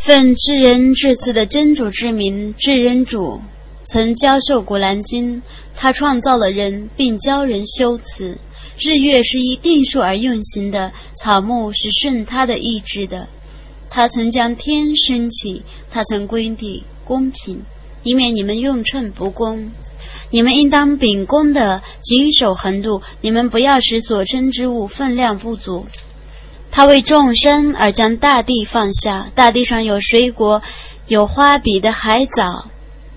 奉至仁至慈的真主之名，至仁主曾教授古兰经，他创造了人并教人修辞。日月是依定数而运行的，草木是顺他的意志的。他曾将天升起，他曾规定公平，以免你们用秤不公。你们应当秉公的谨守衡度，你们不要使所称之物分量不足。他为众生而将大地放下，大地上有水果，有花比的海藻，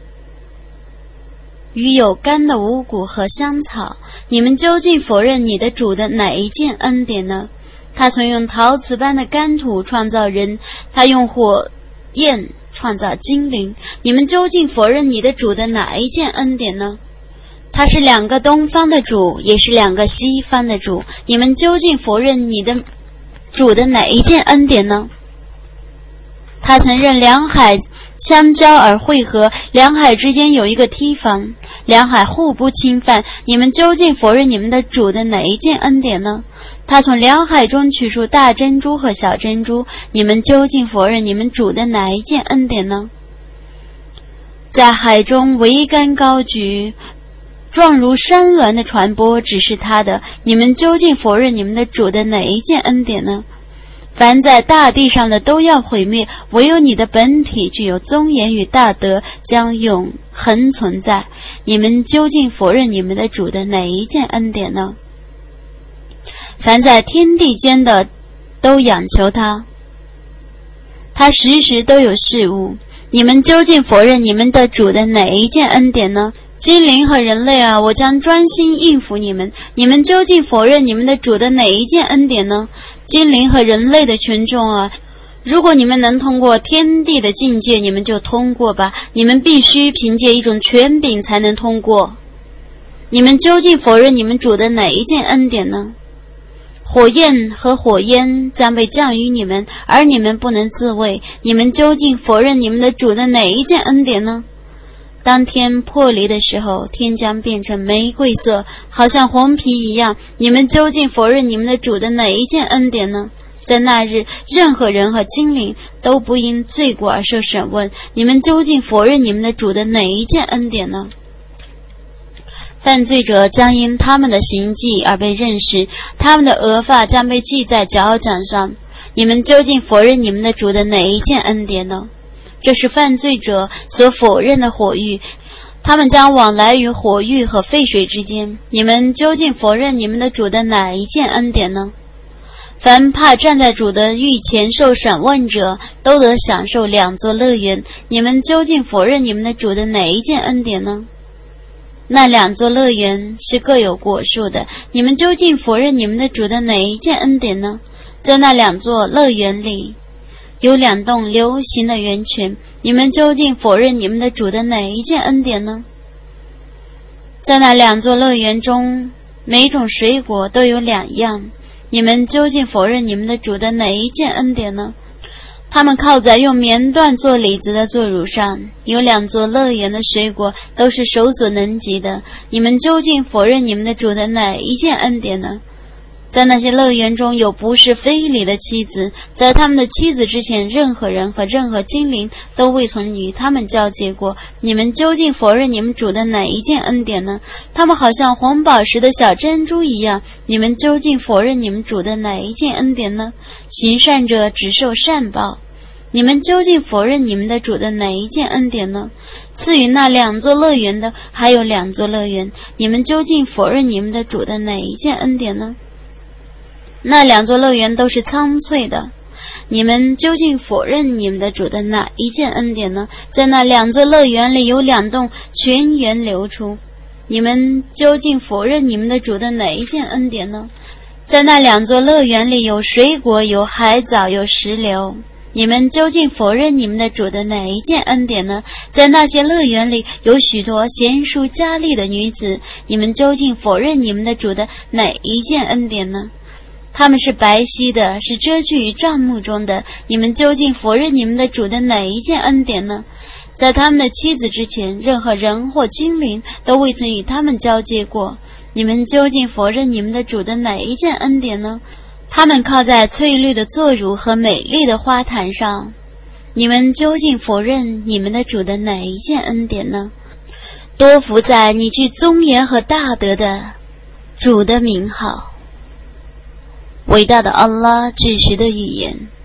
与有干的五谷和香草。你们究竟否认你的主的哪一件恩典呢？他曾用陶瓷般的干土创造人，他用火焰创造精灵。你们究竟否认你的主的哪一件恩典呢？他是两个东方的主，也是两个西方的主。你们究竟否认你的主的哪一件恩典呢？他曾任两海相交而汇合，两海之间有一个堤防，两海互不侵犯。你们究竟否认你们的主的哪一件恩典呢？他从两海中取出大珍珠和小珍珠。你们究竟否认你们主的哪一件恩典呢？在海中桅杆高举，状如山峦的传播只是他的。你们究竟否认你们的主的哪一件恩典呢？凡在大地上的都要毁灭，唯有你的本体具有宗严与大德，将永恒存在。你们究竟否认你们的主的哪一件恩典呢？凡在天地间的都仰求他，他时时都有事物。你们究竟否认你们的主的哪一件恩典呢？精灵和人类啊，我将专心应付你们。你们究竟否认你们的主的哪一件恩典呢？精灵和人类的群众啊，如果你们能通过天地的境界，你们就通过吧。你们必须凭借一种权柄才能通过。你们究竟否认你们主的哪一件恩典呢？火焰和火焰将被降于你们，而你们不能自卫。你们究竟否认你们的主的哪一件恩典呢？当天破离的时候，天将变成玫瑰色，好像红皮一样。你们究竟否认你们的主的哪一件恩典呢？在那日，任何人和精灵都不因罪过而受审问。你们究竟否认你们的主的哪一件恩典呢？犯罪者将因他们的行迹而被认识，他们的额发将被记在脚掌上。你们究竟否认你们的主的哪一件恩典呢？这是犯罪者所否认的火狱，他们将往来于火狱和沸水之间。你们究竟否认你们的主的哪一件恩典呢？凡怕站在主的狱前受审问者，都得享受两座乐园。你们究竟否认你们的主的哪一件恩典呢？那两座乐园是各有果树的。你们究竟否认你们的主的哪一件恩典呢？在那两座乐园里有两栋流行的源泉。你们究竟否认你们的主的哪一件恩典呢？在那两座乐园中，每种水果都有两样。你们究竟否认你们的主的哪一件恩典呢？他们靠在用棉缎做李子的座乳上，有两座乐园的水果都是手所能及的。你们究竟否认你们的主的哪一件恩典呢？在那些乐园中有不是非礼的妻子，在他们的妻子之前，任何人和任何精灵都未曾与他们交接过。你们究竟否认你们主的哪一件恩典呢？他们好像红宝石的小珍珠一样。你们究竟否认你们主的哪一件恩典呢？行善者只受善报。你们究竟否认你们的主的哪一件恩典呢？赐予那两座乐园的还有两座乐园。你们究竟否认你们的主的哪一件恩典呢？那两座乐园都是苍翠的。你们究竟否认你们的主的哪一件恩典呢？在那两座乐园里有两洞泉源流出。你们究竟否认你们的主的哪一件恩典呢？在那两座乐园里有水果，有海藻，有石榴。你们究竟否认你们的主的哪一件恩典呢？在那些乐园里有许多贤淑佳丽的女子。你们究竟否认你们的主的哪一件恩典呢？他们是白皙的，是遮去于帐幕中的。你们究竟否认你们的主的哪一件恩典呢？在他们的妻子之前，任何人或精灵都未曾与他们交接过。你们究竟否认你们的主的哪一件恩典呢？他们靠在翠绿的座乳和美丽的花坛上， 你们究竟否认你们的主的哪一件恩典呢？多福在你具宗严和大德的主的名号。伟大的安拉至实的预言。